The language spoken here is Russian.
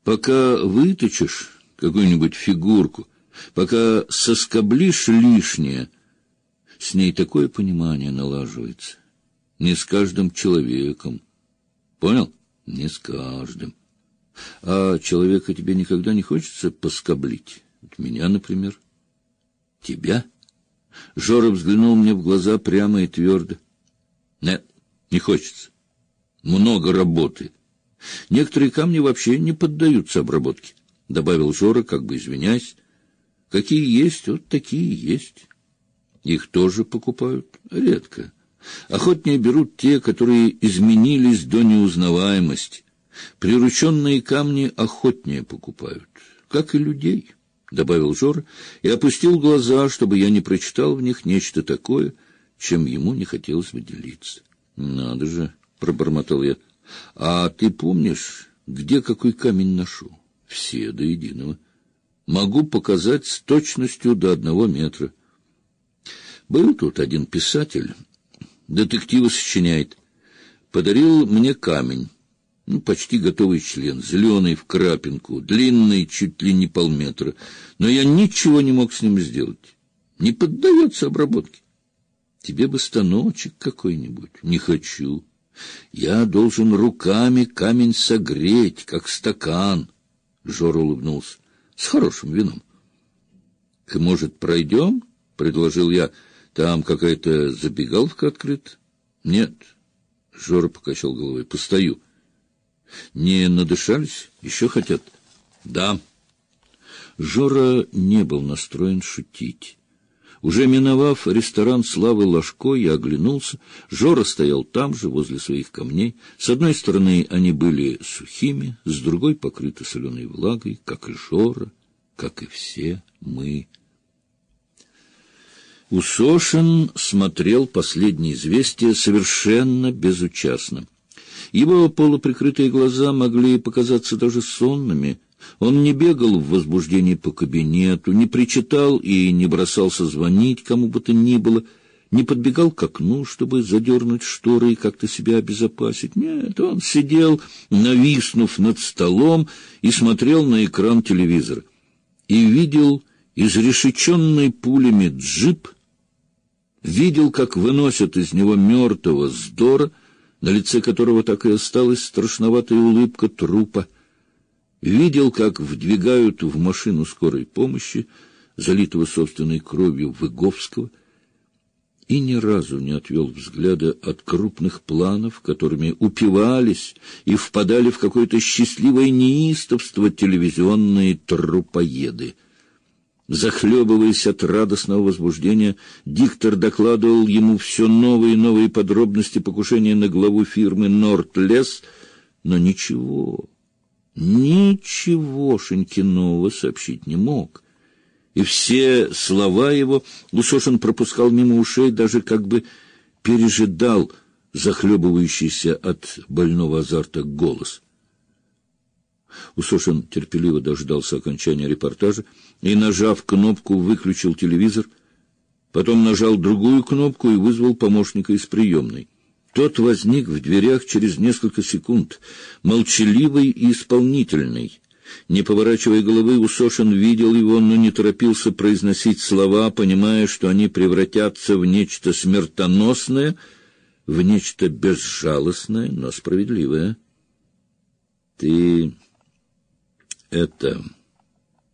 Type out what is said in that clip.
Пока выточишь какую-нибудь фигурку, пока соскоблишь лишнее, с ней такое понимание налаживается. Не с каждым человеком. Понял? Не с каждым. А человека тебе никогда не хочется поскоблить? От меня, например. Тебя? Жора взглянул мне в глаза прямо и твердо. Нет, не хочется. Много работы. Некоторые камни вообще не поддаются обработке, — добавил Жора, как бы извиняясь. Какие есть, вот такие есть. Их тоже покупают редко. Охотнее берут те, которые изменились до неузнаваемости. Прирученные камни охотнее покупают, как и людей, — добавил Жора и опустил глаза, чтобы я не прочитал в них нечто такое, чем ему не хотелось бы делиться. — Надо же, — пробормотал я. — А ты помнишь, где какой камень ношу? Все до единого. Могу показать с точностью до 1 метра. Был тут один писатель, детективы сочиняет. Подарил мне камень, почти готовый член, зеленый в крапинку, длинный чуть ли не 0,5 метра, но я ничего не мог с ним сделать. Не поддается обработке. Тебе бы станочек какой-нибудь. Не хочу. Я должен руками камень согреть, как стакан. Жора улыбнулся. С хорошим вином. — Может, пройдем? — предложил я. — Там какая-то забегаловка открыта. — Нет. Жора покачал головой. — Постою. — Не надышались? Еще хотят? — Да. Жора не был настроен шутить. Уже миновав ресторан Славы Ложко, я оглянулся. Жора стоял там же, возле своих камней. С одной стороны они были сухими, с другой покрыты соленой влагой, как и Жора, как и все мы. Усошин смотрел последние известия совершенно безучастно. Его полуприкрытые глаза могли показаться даже сонными. Он не бегал в возбуждении по кабинету, не причитал и не бросался звонить кому бы то ни было, не подбегал к окну, чтобы задернуть шторы и как-то себя обезопасить. Нет, он сидел, нависнув над столом, и смотрел на экран телевизора. И видел изрешеченный пулями джип, видел, как выносят из него мертвого Здора, на лице которого так и осталась страшноватая улыбка трупа. Видел, как вдвигают в машину скорой помощи, залитого собственной кровью Выговского, и ни разу не отвел взгляда от крупных планов, которыми упивались и впадали в какое-то счастливое неистовство телевизионные трупоеды. Захлебываясь от радостного возбуждения, диктор докладывал ему все новые и новые подробности покушения на главу фирмы «Нордлес», но ничегошеньки нового сообщить не мог. И все слова его Усошин пропускал мимо ушей, даже как бы пережидал захлебывающийся от больного азарта голос. Усошин терпеливо дождался окончания репортажа и, нажав кнопку, выключил телевизор, потом нажал другую кнопку и вызвал помощника из приемной. Тот возник в дверях через несколько секунд, молчаливый и исполнительный. Не поворачивая головы, Усошин видел его, но не торопился произносить слова, понимая, что они превратятся в нечто смертоносное, в нечто безжалостное, но справедливое. — Ты... это...